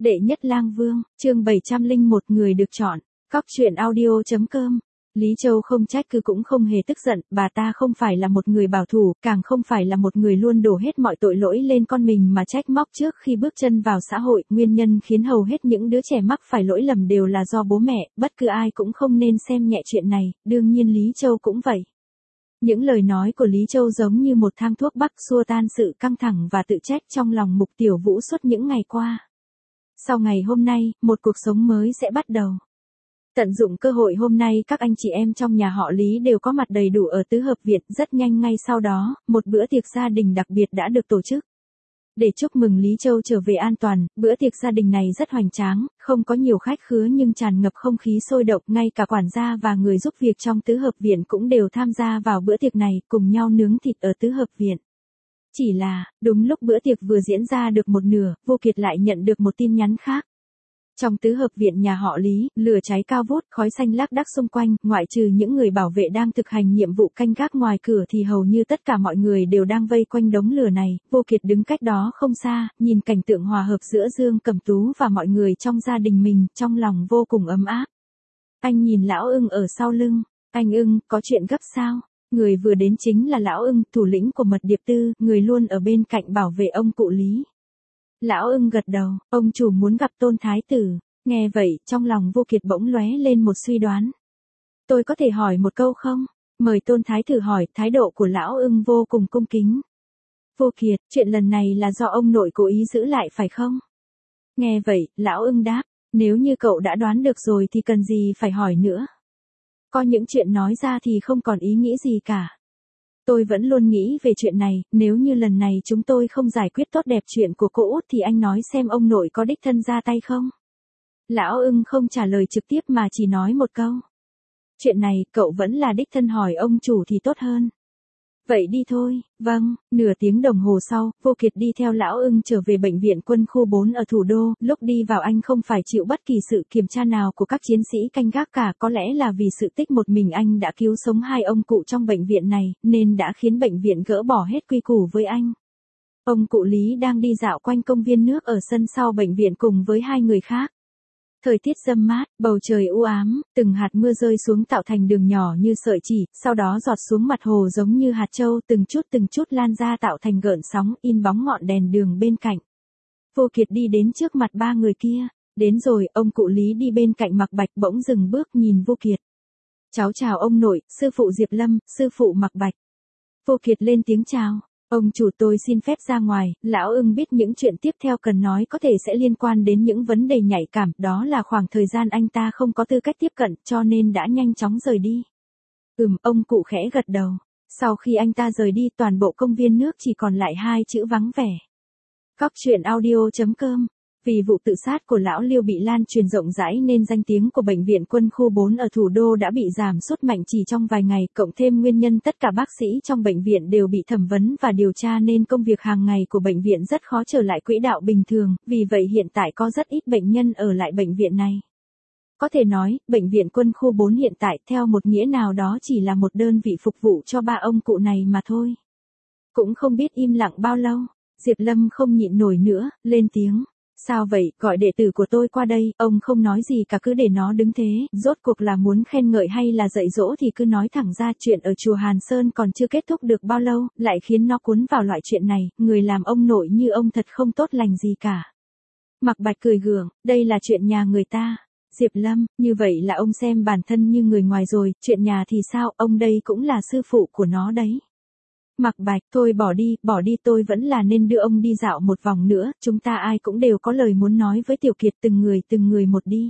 Đệ nhất lang vương, chương 701 người được chọn, cóc truyện audio.com. Lý Châu không trách cứ cũng không hề tức giận, bà ta không phải là một người bảo thủ, càng không phải là một người luôn đổ hết mọi tội lỗi lên con mình mà trách móc trước khi bước chân vào xã hội. Nguyên nhân khiến hầu hết những đứa trẻ mắc phải lỗi lầm đều là do bố mẹ, bất cứ ai cũng không nên xem nhẹ chuyện này, đương nhiên Lý Châu cũng vậy. Những lời nói của Lý Châu giống như một thang thuốc bắc xua tan sự căng thẳng và tự trách trong lòng Mục Tiểu Vũ suốt những ngày qua. Sau ngày hôm nay, một cuộc sống mới sẽ bắt đầu. Tận dụng cơ hội hôm nay các anh chị em trong nhà họ Lý đều có mặt đầy đủ ở tứ hợp viện. Rất nhanh ngay sau đó, một bữa tiệc gia đình đặc biệt đã được tổ chức. Để chúc mừng Lý Châu trở về an toàn, bữa tiệc gia đình này rất hoành tráng, không có nhiều khách khứa nhưng tràn ngập không khí sôi động. Ngay cả quản gia và người giúp việc trong tứ hợp viện cũng đều tham gia vào bữa tiệc này, cùng nhau nướng thịt ở tứ hợp viện. Chỉ là, đúng lúc bữa tiệc vừa diễn ra được một nửa, Vô Kiệt lại nhận được một tin nhắn khác. Trong tứ hợp viện nhà họ Lý, lửa cháy cao vút, khói xanh lác đác xung quanh, ngoại trừ những người bảo vệ đang thực hành nhiệm vụ canh gác ngoài cửa thì hầu như tất cả mọi người đều đang vây quanh đống lửa này. Vô Kiệt đứng cách đó không xa, nhìn cảnh tượng hòa hợp giữa Dương Cẩm Tú và mọi người trong gia đình mình, trong lòng vô cùng ấm áp. Anh nhìn Lão Ưng ở sau lưng, anh Ưng, có chuyện gấp sao? Người vừa đến chính là Lão Ưng, thủ lĩnh của Mật Điệp Tư, người luôn ở bên cạnh bảo vệ ông cụ Lý. Lão Ưng gật đầu, ông chủ muốn gặp Tôn Thái Tử. Nghe vậy, trong lòng Vô Kiệt bỗng lóe lên một suy đoán. Tôi có thể hỏi một câu không? Mời Tôn Thái Tử hỏi. Thái độ của Lão Ưng vô cùng cung kính. Vô Kiệt, chuyện lần này là do ông nội cố ý giữ lại phải không? Nghe vậy, Lão Ưng đáp, nếu như cậu đã đoán được rồi thì cần gì phải hỏi nữa. Có những chuyện nói ra thì không còn ý nghĩ gì cả. Tôi vẫn luôn nghĩ về chuyện này, nếu như lần này chúng tôi không giải quyết tốt đẹp chuyện của cô út thì anh nói xem ông nội có đích thân ra tay không? Lão Ưng không trả lời trực tiếp mà chỉ nói một câu. Chuyện này, cậu vẫn là đích thân hỏi ông chủ thì tốt hơn. Vậy đi thôi, vâng. Nửa tiếng đồng hồ sau, Vô Kiệt đi theo Lão Ưng trở về bệnh viện quân khu 4 ở thủ đô. Lúc đi vào anh không phải chịu bất kỳ sự kiểm tra nào của các chiến sĩ canh gác cả. Có lẽ là vì sự tích một mình anh đã cứu sống hai ông cụ trong bệnh viện này, nên đã khiến bệnh viện gỡ bỏ hết quy củ với anh. Ông cụ Lý đang đi dạo quanh công viên nước ở sân sau bệnh viện cùng với hai người khác. Thời tiết râm mát, bầu trời u ám, từng hạt mưa rơi xuống tạo thành đường nhỏ như sợi chỉ, sau đó giọt xuống mặt hồ giống như hạt châu, từng chút lan ra tạo thành gợn sóng, in bóng ngọn đèn đường bên cạnh. Vô Kiệt đi đến trước mặt ba người kia. Đến rồi, ông cụ Lý đi bên cạnh Mạc Bạch bỗng dừng bước nhìn Vô Kiệt. Cháu chào ông nội, sư phụ Diệp Lâm, sư phụ Mạc Bạch. Vô Kiệt lên tiếng chào. Ông chủ, tôi xin phép ra ngoài. Lão Ưng biết những chuyện tiếp theo cần nói có thể sẽ liên quan đến những vấn đề nhạy cảm, đó là khoảng thời gian anh ta không có tư cách tiếp cận, cho nên đã nhanh chóng rời đi. Ông cụ khẽ gật đầu. Sau khi anh ta rời đi, toàn bộ công viên nước chỉ còn lại hai chữ vắng vẻ. Cóc truyện audio.com. Vì vụ tự sát của lão Liêu bị lan truyền rộng rãi nên danh tiếng của bệnh viện quân khu 4 ở thủ đô đã bị giảm sút mạnh chỉ trong vài ngày, cộng thêm nguyên nhân tất cả bác sĩ trong bệnh viện đều bị thẩm vấn và điều tra nên công việc hàng ngày của bệnh viện rất khó trở lại quỹ đạo bình thường, vì vậy hiện tại có rất ít bệnh nhân ở lại bệnh viện này. Có thể nói, bệnh viện quân khu 4 hiện tại theo một nghĩa nào đó chỉ là một đơn vị phục vụ cho ba ông cụ này mà thôi. Cũng không biết im lặng bao lâu, Diệp Lâm không nhịn nổi nữa, lên tiếng. Sao vậy, gọi đệ tử của tôi qua đây, ông không nói gì cả cứ để nó đứng thế, rốt cuộc là muốn khen ngợi hay là dạy dỗ thì cứ nói thẳng ra. Chuyện ở chùa Hàn Sơn còn chưa kết thúc được bao lâu, lại khiến nó cuốn vào loại chuyện này, người làm ông nội như ông thật không tốt lành gì cả. Mạc Bạch cười gượng, đây là chuyện nhà người ta. Diệp Lâm, như vậy là ông xem bản thân như người ngoài rồi, chuyện nhà thì sao, ông đây cũng là sư phụ của nó đấy. Mạc Bạch, thôi bỏ đi, tôi vẫn là nên đưa ông đi dạo một vòng nữa, chúng ta ai cũng đều có lời muốn nói với Tiểu Kiệt, từng người một đi.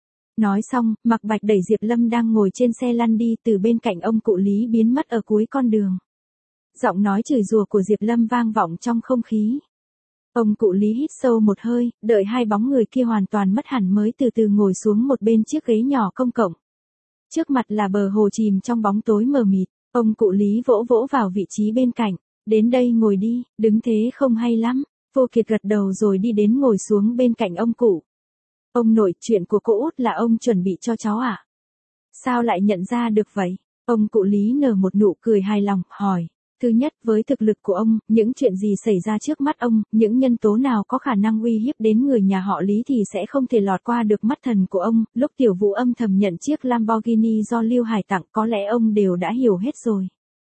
Nói xong, Mạc Bạch đẩy Diệp Lâm đang ngồi trên xe lăn đi từ bên cạnh ông cụ Lý biến mất ở cuối con đường. Giọng nói chửi rủa của Diệp Lâm vang vọng trong không khí. Ông cụ Lý hít sâu một hơi, đợi hai bóng người kia hoàn toàn mất hẳn mới từ từ ngồi xuống một bên chiếc ghế nhỏ công cộng. Trước mặt là bờ hồ chìm trong bóng tối mờ mịt. Ông cụ Lý vỗ vỗ vào vị trí bên cạnh. Đến đây ngồi đi, đứng thế không hay lắm. Vô Kiệt gật đầu rồi đi đến ngồi xuống bên cạnh ông cụ. Ông nội, chuyện của cô út là ông chuẩn bị cho cháu à? Sao lại nhận ra được vậy? Ông cụ Lý nở một nụ cười hài lòng, hỏi. Thứ nhất, với thực lực của ông, những chuyện gì xảy ra trước mắt ông, những nhân tố nào có khả năng uy hiếp đến người nhà họ Lý thì sẽ không thể lọt qua được mắt thần của ông. Lúc Tiểu Vũ âm thầm nhận chiếc Lamborghini do Lưu Hải tặng, có lẽ ông đều đã hiểu hết rồi.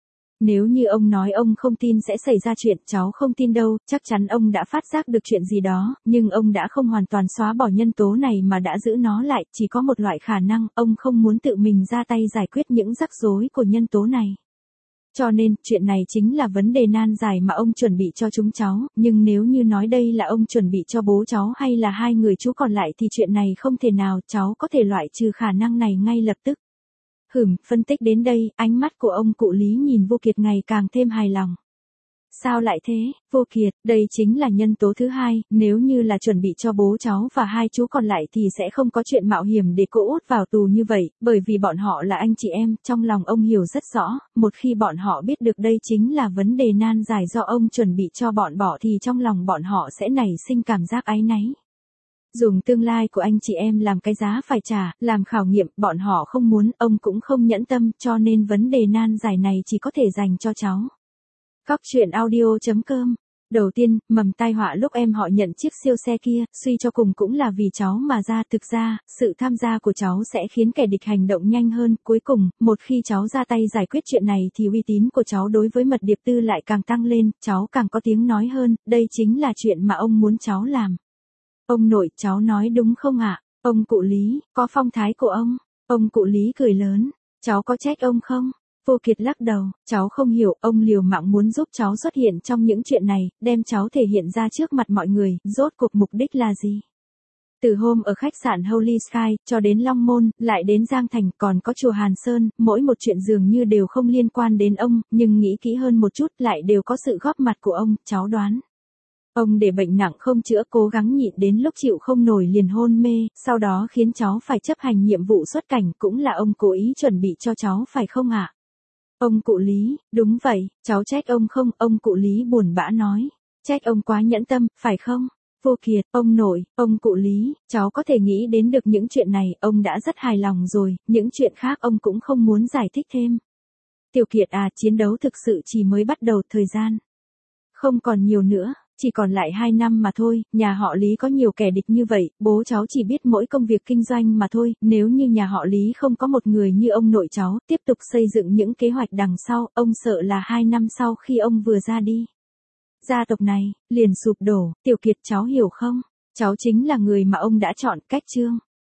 Nếu như ông nói ông không tin sẽ xảy ra chuyện, cháu không tin đâu, chắc chắn ông đã phát giác được chuyện gì đó, nhưng ông đã không hoàn toàn xóa bỏ nhân tố này mà đã giữ nó lại, chỉ có một loại khả năng, ông không muốn tự mình ra tay giải quyết những rắc rối của nhân tố này. Cho nên, chuyện này chính là vấn đề nan giải mà ông chuẩn bị cho chúng cháu, nhưng nếu như nói đây là ông chuẩn bị cho bố cháu hay là hai người chú còn lại thì chuyện này không thể nào, cháu có thể loại trừ khả năng này ngay lập tức. Phân tích đến đây, ánh mắt của ông cụ Lý nhìn Vô Kiệt ngày càng thêm hài lòng. Sao lại thế, Vô Kiệt, đây chính là nhân tố thứ hai, nếu như là chuẩn bị cho bố cháu và hai chú còn lại thì sẽ không có chuyện mạo hiểm để cô út vào tù như vậy, bởi vì bọn họ là anh chị em, trong lòng ông hiểu rất rõ, một khi bọn họ biết được đây chính là vấn đề nan giải do ông chuẩn bị cho bọn bỏ thì trong lòng bọn họ sẽ nảy sinh cảm giác áy náy. Dùng tương lai của anh chị em làm cái giá phải trả, làm khảo nghiệm, bọn họ không muốn, ông cũng không nhẫn tâm, cho nên vấn đề nan giải này chỉ có thể dành cho cháu. Cóc truyện audio.com. Đầu tiên, mầm tai họa lúc em họ nhận chiếc siêu xe kia, suy cho cùng cũng là vì cháu mà ra. Thực ra, sự tham gia của cháu sẽ khiến kẻ địch hành động nhanh hơn. Cuối cùng, một khi cháu ra tay giải quyết chuyện này thì uy tín của cháu đối với Mật Điệp Tư lại càng tăng lên, cháu càng có tiếng nói hơn, đây chính là chuyện mà ông muốn cháu làm. Ông nội, cháu nói đúng không ạ? Ông cụ Lý, có phong thái của ông. Ông cụ Lý cười lớn, cháu có trách ông không? Vô Kiệt lắc đầu, cháu không hiểu, ông liều mạng muốn giúp cháu xuất hiện trong những chuyện này, đem cháu thể hiện ra trước mặt mọi người, rốt cuộc mục đích là gì? Từ hôm ở khách sạn Holy Sky, cho đến Long Môn, lại đến Giang Thành, còn có chùa Hàn Sơn, mỗi một chuyện dường như đều không liên quan đến ông, nhưng nghĩ kỹ hơn một chút lại đều có sự góp mặt của ông, cháu đoán. Ông để bệnh nặng không chữa, cố gắng nhịn đến lúc chịu không nổi liền hôn mê, sau đó khiến cháu phải chấp hành nhiệm vụ xuất cảnh, cũng là ông cố ý chuẩn bị cho cháu phải không ạ? Ông cụ Lý, đúng vậy, cháu trách ông không? Ông cụ Lý buồn bã nói. Trách ông quá nhẫn tâm, phải không? Vô Kiệt, ông nội, ông cụ Lý, cháu có thể nghĩ đến được những chuyện này, ông đã rất hài lòng rồi, những chuyện khác ông cũng không muốn giải thích thêm. Tiểu Kiệt à, chiến đấu thực sự chỉ mới bắt đầu, thời gian không còn nhiều nữa. Chỉ còn lại 2 năm mà thôi, nhà họ Lý có nhiều kẻ địch như vậy, bố cháu chỉ biết mỗi công việc kinh doanh mà thôi, nếu như nhà họ Lý không có một người như ông nội cháu, tiếp tục xây dựng những kế hoạch đằng sau, ông sợ là 2 năm sau khi ông vừa ra đi, gia tộc này liền sụp đổ. Tiểu Kiệt, cháu hiểu không? Cháu chính là người mà ông đã chọn. Cách chương